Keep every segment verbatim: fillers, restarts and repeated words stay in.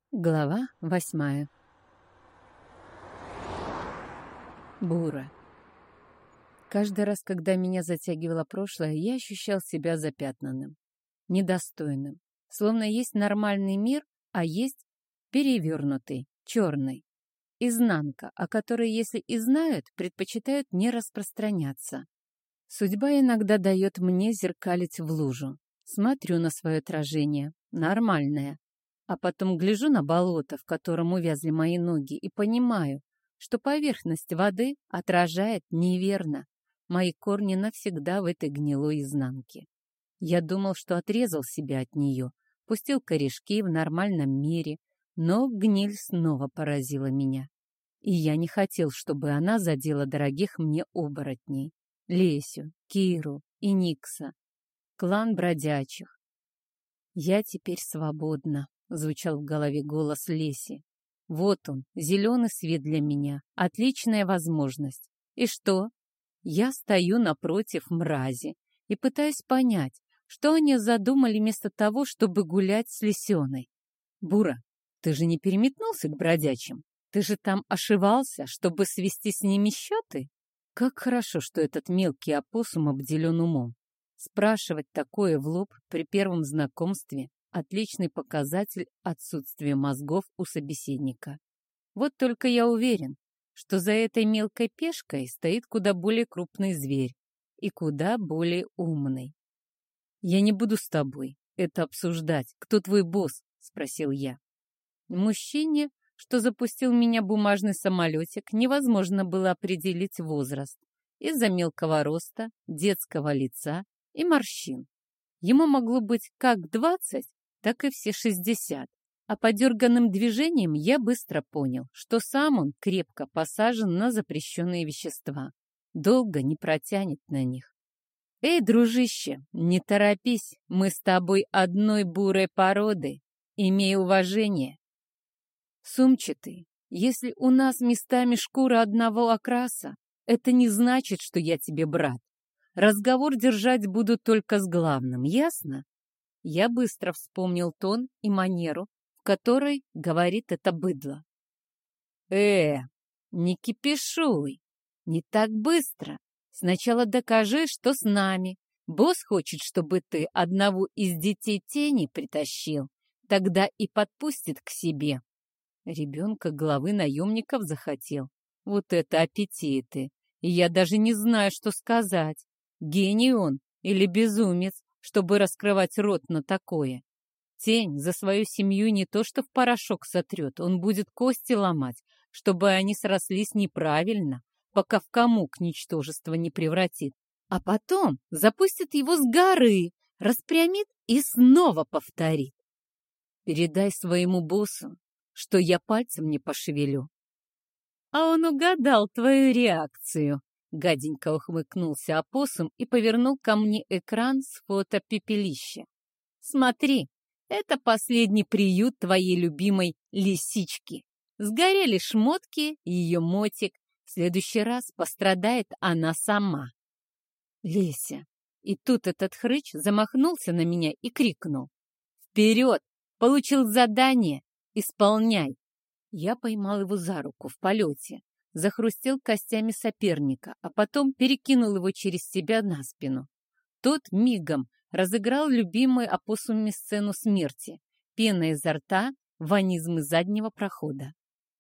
Глава восьмая. Бура. Каждый раз, когда меня затягивало прошлое, я ощущал себя запятнанным, недостойным. Словно есть нормальный мир, а есть перевернутый, черный. Изнанка, о которой, если и знают, предпочитают не распространяться. Судьба иногда дает мне зеркалить в лужу. Смотрю на свое отражение. Нормальное. А потом гляжу на болото, в котором увязли мои ноги, и понимаю, что поверхность воды отражает неверно. Мои корни навсегда в этой гнилой изнанке. Я думал, что отрезал себя от нее, пустил корешки в нормальном мире, но гниль снова поразила меня. И я не хотел, чтобы она задела дорогих мне оборотней. Лесю, Киру и Никса. Клан бродячих. Я теперь свободна. Звучал в голове голос Леси. Вот он, зеленый свет для меня, отличная возможность. И что? Я стою напротив мрази и пытаюсь понять, что они задумали вместо того, чтобы гулять с Лисеной. Бура, ты же не переметнулся к бродячим? Ты же там ошивался, чтобы свести с ними счеты? Как хорошо, что этот мелкий опоссум обделен умом. Спрашивать такое в лоб при первом знакомстве — отличный показатель отсутствия мозгов у собеседника. Вот только я уверен, что за этой мелкой пешкой стоит куда более крупный зверь и куда более умный. «Я не буду с тобой это обсуждать. Кто твой босс?» — спросил я. Мужчине, что запустил меня бумажный самолетик, невозможно было определить возраст из-за мелкого роста, детского лица и морщин. Ему могло быть как двадцать, так и все шестьдесят. А по дерганным движениям я быстро понял, что сам он крепко посажен на запрещенные вещества. Долго не протянет на них. «Эй, дружище, не торопись, мы с тобой одной бурой породы. Имей уважение». «Сумчатый, если у нас местами шкура одного окраса, это не значит, что я тебе брат. Разговор держать буду только с главным, ясно?» Я быстро вспомнил тон и манеру, в которой говорит это быдло. «Э, не кипишуй, не так быстро. Сначала докажи, что с нами. Босс хочет, чтобы ты одного из детей тени притащил, тогда и подпустит к себе». Ребенка главы наемников захотел. Вот это аппетиты! И я даже не знаю, что сказать. Гений он или безумец, чтобы раскрывать рот на такое. Тень за свою семью не то что в порошок сотрет, он будет кости ломать, чтобы они срослись неправильно, пока в комок ничтожество не превратит. А потом запустит его с горы, распрямит и снова повторит. Передай своему боссу, что я пальцем не пошевелю. А он угадал твою реакцию. Гаденько ухмыкнулся опоссум и повернул ко мне экран с фото пепелища. «Смотри, это последний приют твоей любимой лисички. Сгорели шмотки и ее мотик. В следующий раз пострадает она сама». «Леся!» И тут этот хрыч замахнулся на меня и крикнул. «Вперед! Получил задание! Исполняй!» Я поймал его за руку в полете, захрустел костями соперника, а потом перекинул его через себя на спину. Тот мигом разыграл любимую опоссумами сцену смерти, пена изо рта, ванизм из заднего прохода.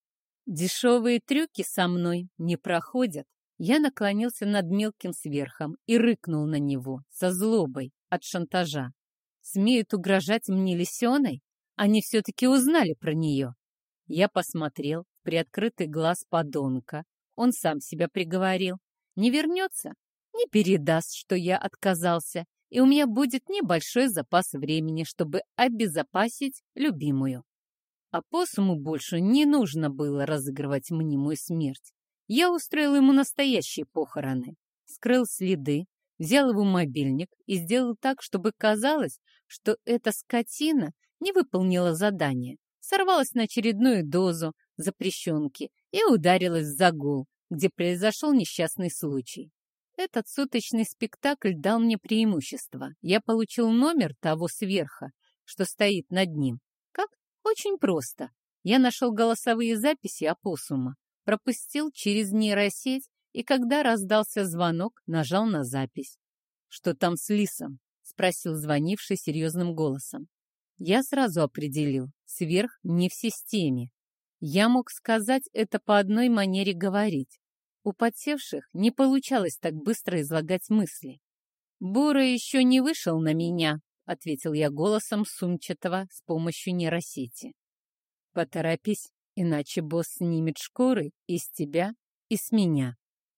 Дешевые трюки со мной не проходят. Я наклонился над мелким сверхом и рыкнул на него со злобой от шантажа. Смеют угрожать мне лисеной? Они все-таки узнали про нее. Я посмотрел в приоткрытый глаз подонка. Он сам себя приговорил. Не вернется, не передаст, что я отказался, и у меня будет небольшой запас времени, чтобы обезопасить любимую. Опоссуму больше не нужно было разыгрывать мнимую смерть. Я устроил ему настоящие похороны. Скрыл следы, взял его мобильник и сделал так, чтобы казалось, что эта скотина не выполнила задание, сорвалась на очередную дозу запрещенки и ударилась в загул, где произошел несчастный случай. Этот суточный спектакль дал мне преимущество. Я получил номер того сверха, что стоит над ним, как Очень просто. Я нашел голосовые записи опоссума, пропустил через нейросеть, и когда раздался звонок, нажал на запись. «Что там с Лисом?» — спросил звонивший серьезным голосом. Я сразу определил, сверх не в системе. Я мог сказать это по одной манере говорить. У подсевших не получалось так быстро излагать мысли. «Бура еще не вышел на меня», — ответил я голосом сумчатого с помощью нейросети. «Поторопись, иначе босс снимет шкуры и с тебя, и с меня».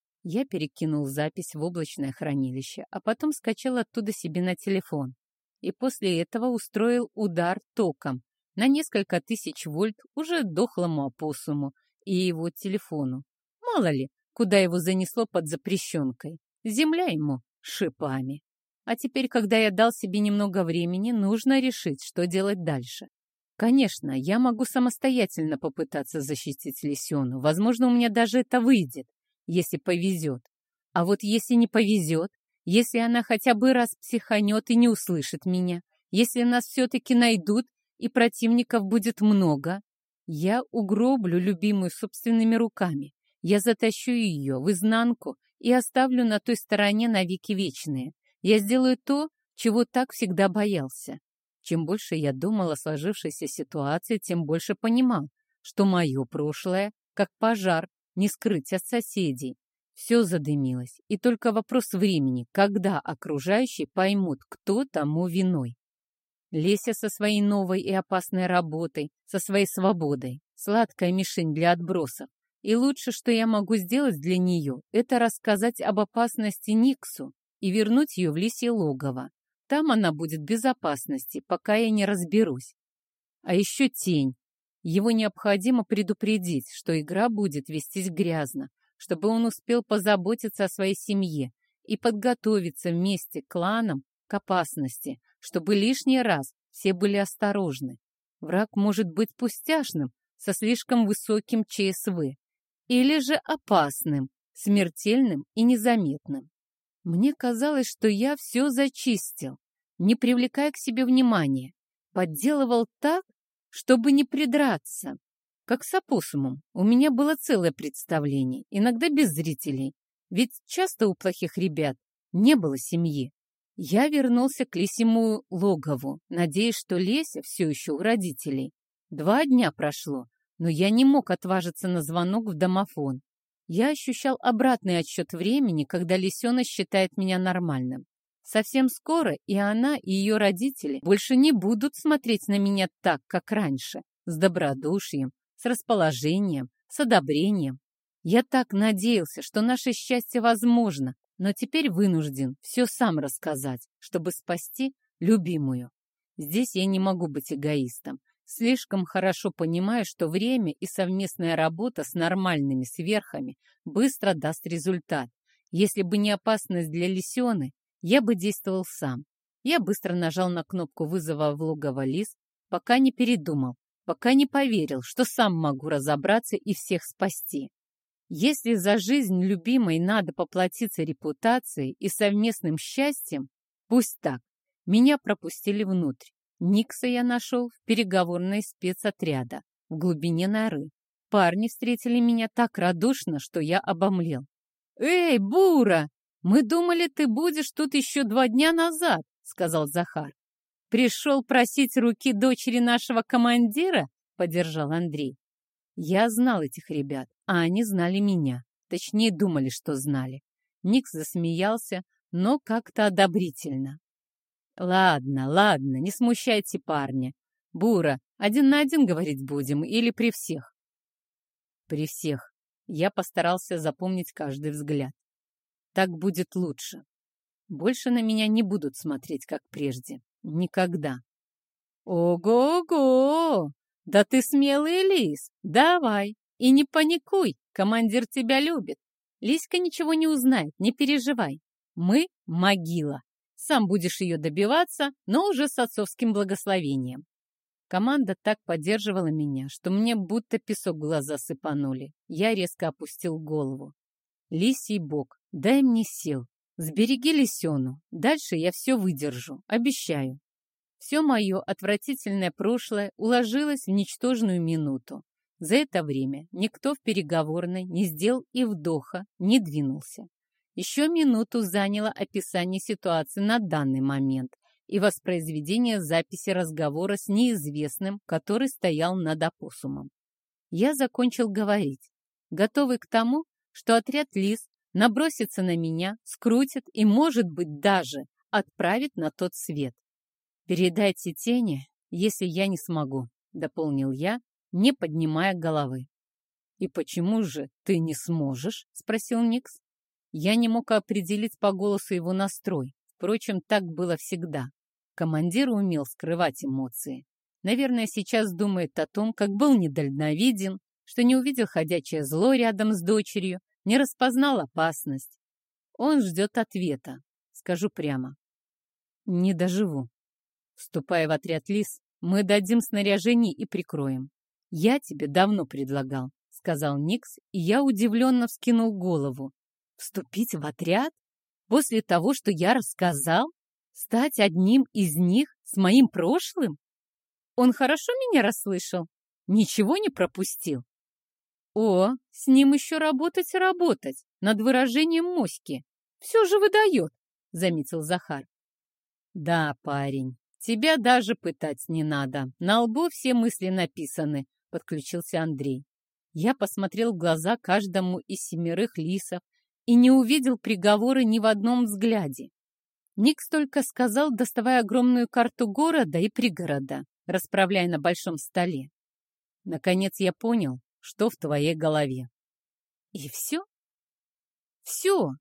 Я перекинул запись в облачное хранилище, а потом скачал оттуда себе на телефон. И после этого устроил удар током на несколько тысяч вольт уже дохлому опоссуму и его телефону. Мало ли, куда его занесло под запрещенкой. Земля ему шипами. А теперь, когда я дал себе немного времени, нужно решить, что делать дальше. Конечно, я могу самостоятельно попытаться защитить Лисену. Возможно, у меня даже это выйдет, если повезет. А вот если не повезет, если она хотя бы раз психанет и не услышит меня, если нас все-таки найдут и противников будет много, я угроблю любимую собственными руками. Я затащу ее в изнанку и оставлю на той стороне навеки вечные. Я сделаю то, чего так всегда боялся. Чем больше я думал о сложившейся ситуации, тем больше понимал, что мое прошлое, как пожар, не скрыть от соседей. Все задымилось, и только вопрос времени, когда окружающие поймут, кто тому виной. Леся со своей новой и опасной работой, со своей свободой, сладкая мишень для отбросов. И лучше, что я могу сделать для нее, это рассказать об опасности Никсу и вернуть ее в лисье логово. Там она будет в безопасности, пока я не разберусь. А еще тень. Его необходимо предупредить, что игра будет вестись грязно, чтобы он успел позаботиться о своей семье и подготовиться вместе кланом к опасности, чтобы лишний раз все были осторожны. Враг может быть пустяшным, со слишком высоким ЧСВ, или же опасным, смертельным и незаметным. Мне казалось, что я все зачистил, не привлекая к себе внимания, подделывал так, чтобы не придраться. Как с опоссумом, у меня было целое представление, иногда без зрителей, ведь часто у плохих ребят не было семьи. Я вернулся к лисьему логову, надеясь, что Леся все еще у родителей. Два дня прошло, но я не мог отважиться на звонок в домофон. Я ощущал обратный отсчет времени, когда Лисена считает меня нормальным. Совсем скоро и она, и ее родители больше не будут смотреть на меня так, как раньше, с добродушием, с расположением, с одобрением. Я так надеялся, что наше счастье возможно, но теперь вынужден все сам рассказать, чтобы спасти любимую. Здесь я не могу быть эгоистом. Слишком хорошо понимаю, что время и совместная работа с нормальными сверхами быстро даст результат. Если бы не опасность для Лисены, я бы действовал сам. Я быстро нажал на кнопку вызова в логово Лис, пока не передумал, пока не поверил, что сам могу разобраться и всех спасти. Если за жизнь любимой надо поплатиться репутацией и совместным счастьем, пусть так. Меня пропустили внутрь. Никса я нашел в переговорной спецотряда в глубине норы. Парни встретили меня так радушно, что я обомлел. «Эй, Бура! Мы думали, ты будешь тут еще два дня назад», — сказал Захар. «Пришел просить руки дочери нашего командира?» — поддержал Андрей. Я знал этих ребят, а они знали меня. Точнее, думали, что знали. Никс засмеялся, но как-то одобрительно. «Ладно, ладно, не смущайте парня. Бура, один на один говорить будем или при всех?» «При всех». Я постарался запомнить каждый взгляд. Так будет лучше. Больше на меня не будут смотреть, как прежде. Никогда. «Ого-го! Да ты смелый лис! Давай! И не паникуй, командир тебя любит. Лиська ничего не узнает, не переживай. Мы — могила. Сам будешь ее добиваться, но уже с отцовским благословением». Команда так поддерживала меня, что мне будто песок в глаза сыпанули. Я резко опустил голову. «Лисий бог, дай мне сил. Сбереги Лисену. Дальше я все выдержу, обещаю». Все мое отвратительное прошлое уложилось в ничтожную минуту. За это время никто в переговорной не сделал и вдоха, не двинулся. Еще минуту заняло описание ситуации на данный момент и воспроизведение записи разговора с неизвестным, который стоял над опоссумом. Я закончил говорить, готовый к тому, что отряд лис набросится на меня, скрутит и, может быть, даже отправит на тот свет. «Передайте тени, если я не смогу», — дополнил я, не поднимая головы. «И почему же ты не сможешь?» — спросил Никс. Я не мог определить по голосу его настрой. Впрочем, так было всегда. Командир умел скрывать эмоции. Наверное, сейчас думает о том, как был недальновиден, что не увидел ходячее зло рядом с дочерью, не распознал опасность. Он ждет ответа. Скажу прямо. Не доживу. Вступая в отряд лис, мы дадим снаряжение и прикроем. Я тебе давно предлагал, сказал Никс, и я удивленно вскинул голову. Вступить в отряд? После того, что я рассказал? Стать одним из них с моим прошлым? Он хорошо меня расслышал? Ничего не пропустил? О, с ним еще работать и работать, над выражением моськи. Все же выдает, заметил Захар. Да, парень, тебя даже пытать не надо. На лбу все мысли написаны, подключился Андрей. Я посмотрел в глаза каждому из семерых лисов и не увидел приговора ни в одном взгляде. Никс только сказал, доставая огромную карту города и пригорода, расправляя на большом столе. Наконец я понял, что в твоей голове. И все? Все?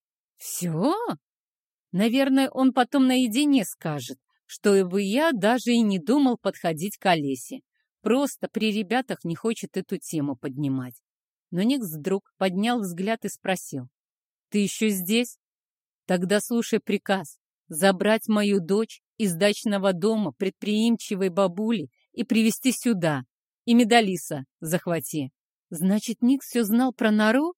Все? Наверное, он потом наедине скажет, что и бы я даже и не думал подходить к Олесе. Просто при ребятах не хочет эту тему поднимать. Но Никс вдруг поднял взгляд и спросил. Ты еще здесь? Тогда слушай приказ. Забрать мою дочь из дачного дома предприимчивой бабули и привезти сюда. И Медалиса захвати. Значит, Никс все знал про нору?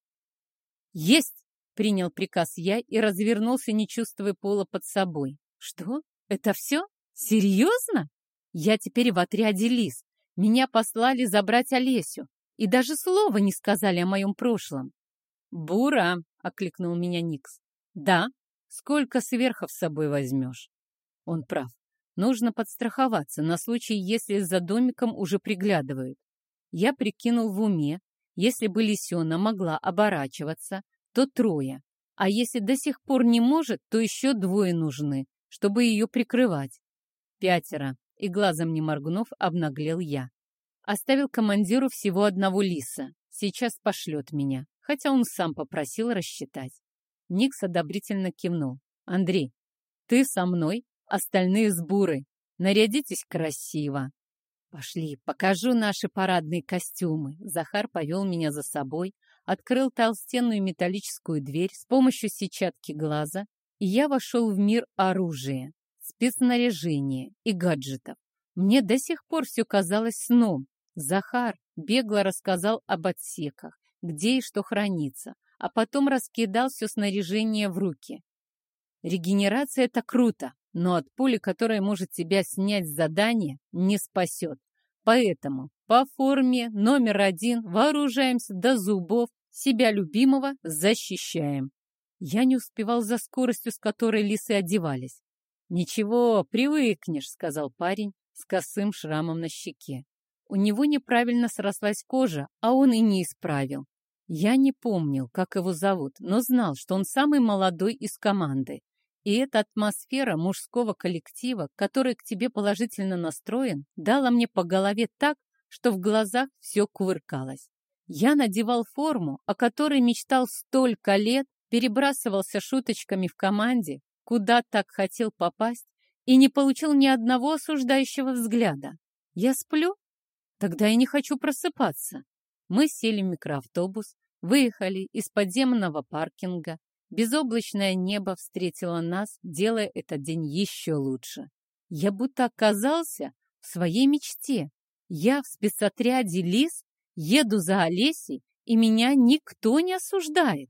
Есть! Принял приказ я и развернулся, не чувствуя пола под собой. Что? Это все? Серьезно? Я теперь в отряде лис. Меня послали забрать Олесю. И даже слова не сказали о моем прошлом. «Бура!» — окликнул меня Никс. «Да? Сколько сверхов с собой возьмешь?» Он прав. Нужно подстраховаться на случай, если за домиком уже приглядывают. Я прикинул в уме, если бы Лисена могла оборачиваться, то трое. А если до сих пор не может, то еще двое нужны, чтобы ее прикрывать. Пятеро. И глазом не моргнув, обнаглел я. Оставил командиру всего одного лиса. Сейчас пошлет меня, хотя он сам попросил рассчитать. Никс одобрительно кивнул. «Андрей, ты со мной, остальные с Бурой. Нарядитесь красиво». «Пошли, покажу наши парадные костюмы». Захар повел меня за собой, открыл толстенную металлическую дверь с помощью сетчатки глаза, и я вошел в мир оружия, спецснаряжения и гаджетов. Мне до сих пор все казалось сном. Захар бегло рассказал об отсеках, где и что хранится, а потом раскидал все снаряжение в руки. Регенерация — это круто, но от пули, которая может тебя снять с задания, не спасет. Поэтому по форме номер один вооружаемся до зубов, себя любимого защищаем. Я не успевал за скоростью, с которой лисы одевались. «Ничего, привыкнешь», — сказал парень с косым шрамом на щеке. У него неправильно срослась кожа, а он и не исправил. Я не помнил, как его зовут, но знал, что он самый молодой из команды. И эта атмосфера мужского коллектива, который к тебе положительно настроен, дала мне по голове так, что в глазах все кувыркалось. Я надевал форму, о которой мечтал столько лет, перебрасывался шуточками в команде, куда так хотел попасть, и не получил ни одного осуждающего взгляда. Я сплю? Тогда я не хочу просыпаться. Мы сели в микроавтобус, выехали из подземного паркинга. Безоблачное небо встретило нас, делая этот день еще лучше. Я будто оказался в своей мечте. Я в спецотряде лис, еду за Олесей, и меня никто не осуждает.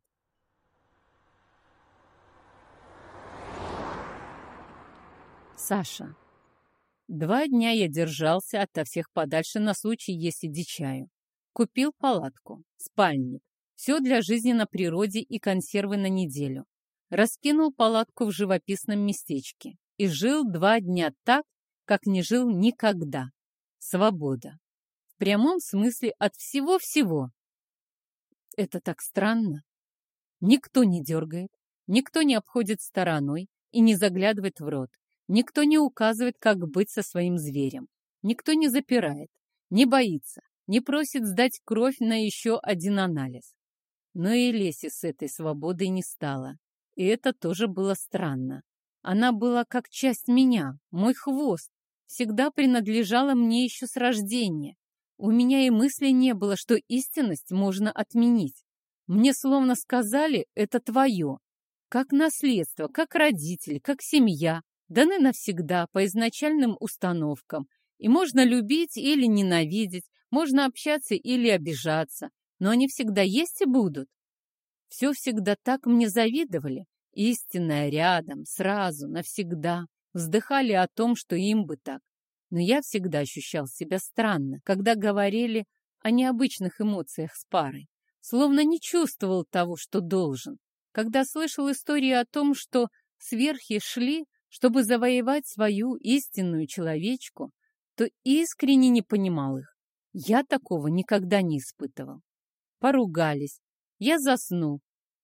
Саша. Два дня я держался ото всех подальше на случай, если дичаю. Купил палатку, спальник, все для жизни на природе и консервы на неделю. Раскинул палатку в живописном местечке и жил два дня так, как не жил никогда. Свобода. В прямом смысле от всего-всего. Это так странно. Никто не дергает, никто не обходит стороной и не заглядывает в рот. Никто не указывает, как быть со своим зверем. Никто не запирает, не боится, не просит сдать кровь на еще один анализ. Но и Лесе с этой свободой не стало. И это тоже было странно. Она была как часть меня, мой хвост. Всегда принадлежала мне еще с рождения. У меня и мысли не было, что истинность можно отменить. Мне словно сказали, это твое. Как наследство, как родители, как семья. Даны навсегда по изначальным установкам. И можно любить или ненавидеть, можно общаться или обижаться, но они всегда есть и будут. Все всегда так мне завидовали. Истинное рядом, сразу, навсегда. Вздыхали о том, что им бы так. Но я всегда ощущал себя странно, когда говорили о необычных эмоциях с парой. Словно не чувствовал того, что должен. Когда слышал истории о том, что сверхи шли, чтобы завоевать свою истинную человечку, то искренне не понимал их. Я такого никогда не испытывал. Поругались. Я заснул.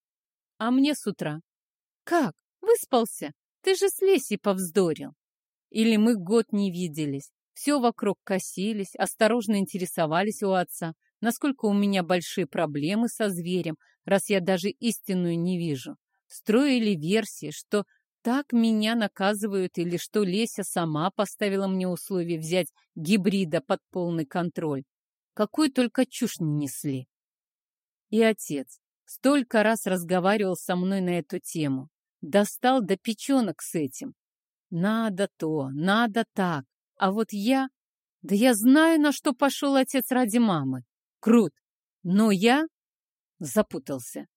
А мне с утра. Как? Выспался? Ты же с Лесей повздорил. Или мы год не виделись. Все вокруг косились, осторожно интересовались у отца, насколько у меня большие проблемы со зверем, раз я даже истинную не вижу. Строили версии, что так меня наказывают или что Леся сама поставила мне условие взять гибрида под полный контроль. Какую только чушь не несли. И отец столько раз разговаривал со мной на эту тему. Достал до печенок с этим. Надо то, надо так. А вот я... Да я знаю, на что пошел отец ради мамы. Крут. Но я запутался.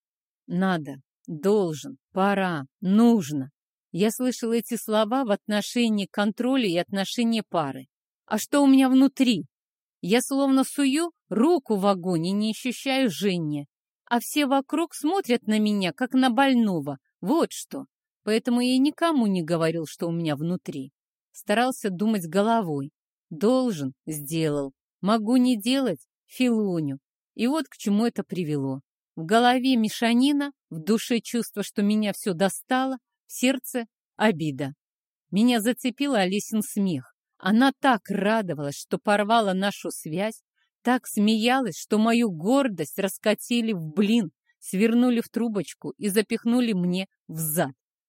Надо, должен, пора, нужно. Я слышал эти слова в отношении контроля и отношении пары. А что у меня внутри? Я словно сую руку в огонь и не ощущаю жжения. А все вокруг смотрят на меня, как на больного. Вот что. Поэтому я никому не говорил, что у меня внутри. Старался думать головой. Должен — сделал. Могу не делать — филоню. И вот к чему это привело. В голове мешанина, в душе чувство, что меня все достало, в сердце обида. Меня зацепил Олесин смех. Она так радовалась, что порвала нашу связь, так смеялась, что мою гордость раскатили в блин, свернули в трубочку и запихнули мне в зад.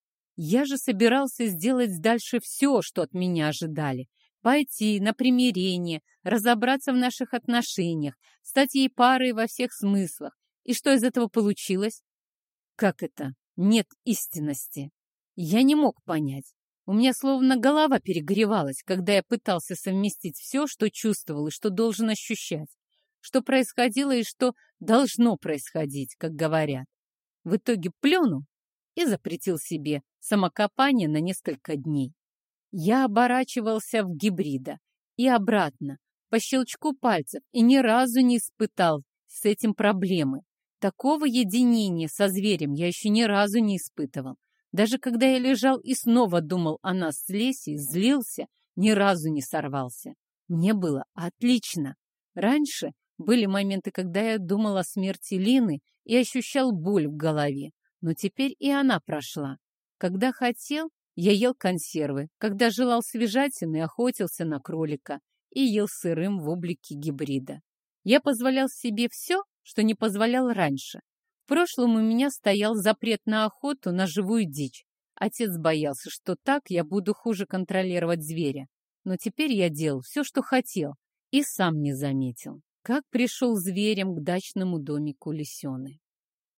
Я же собирался сделать дальше все, что от меня ожидали. Пойти на примирение, разобраться в наших отношениях, стать ей парой во всех смыслах. И что из этого получилось? Как это? Нет истинности. Я не мог понять. У меня словно голова перегревалась, когда я пытался совместить все, что чувствовал и что должен ощущать, что происходило и что должно происходить, как говорят. В итоге плюнул и запретил себе самокопание на несколько дней. Я оборачивался в гибрида и обратно, по щелчку пальцев, и ни разу не испытал с этим проблемы. Такого единения со зверем я еще ни разу не испытывал. Даже когда я лежал и снова думал о нас с Лесей, злился, ни разу не сорвался. Мне было отлично. Раньше были моменты, когда я думал о смерти Лины и ощущал боль в голове, но теперь и она прошла. Когда хотел, я ел консервы, когда желал свежатины, охотился на кролика и ел сырым в облике гибрида. Я позволял себе все, что не позволял раньше. В прошлом у меня стоял запрет на охоту на живую дичь. Отец боялся, что так я буду хуже контролировать зверя. Но теперь я делал все, что хотел, и сам не заметил, как пришел зверем к дачному домику Лисены.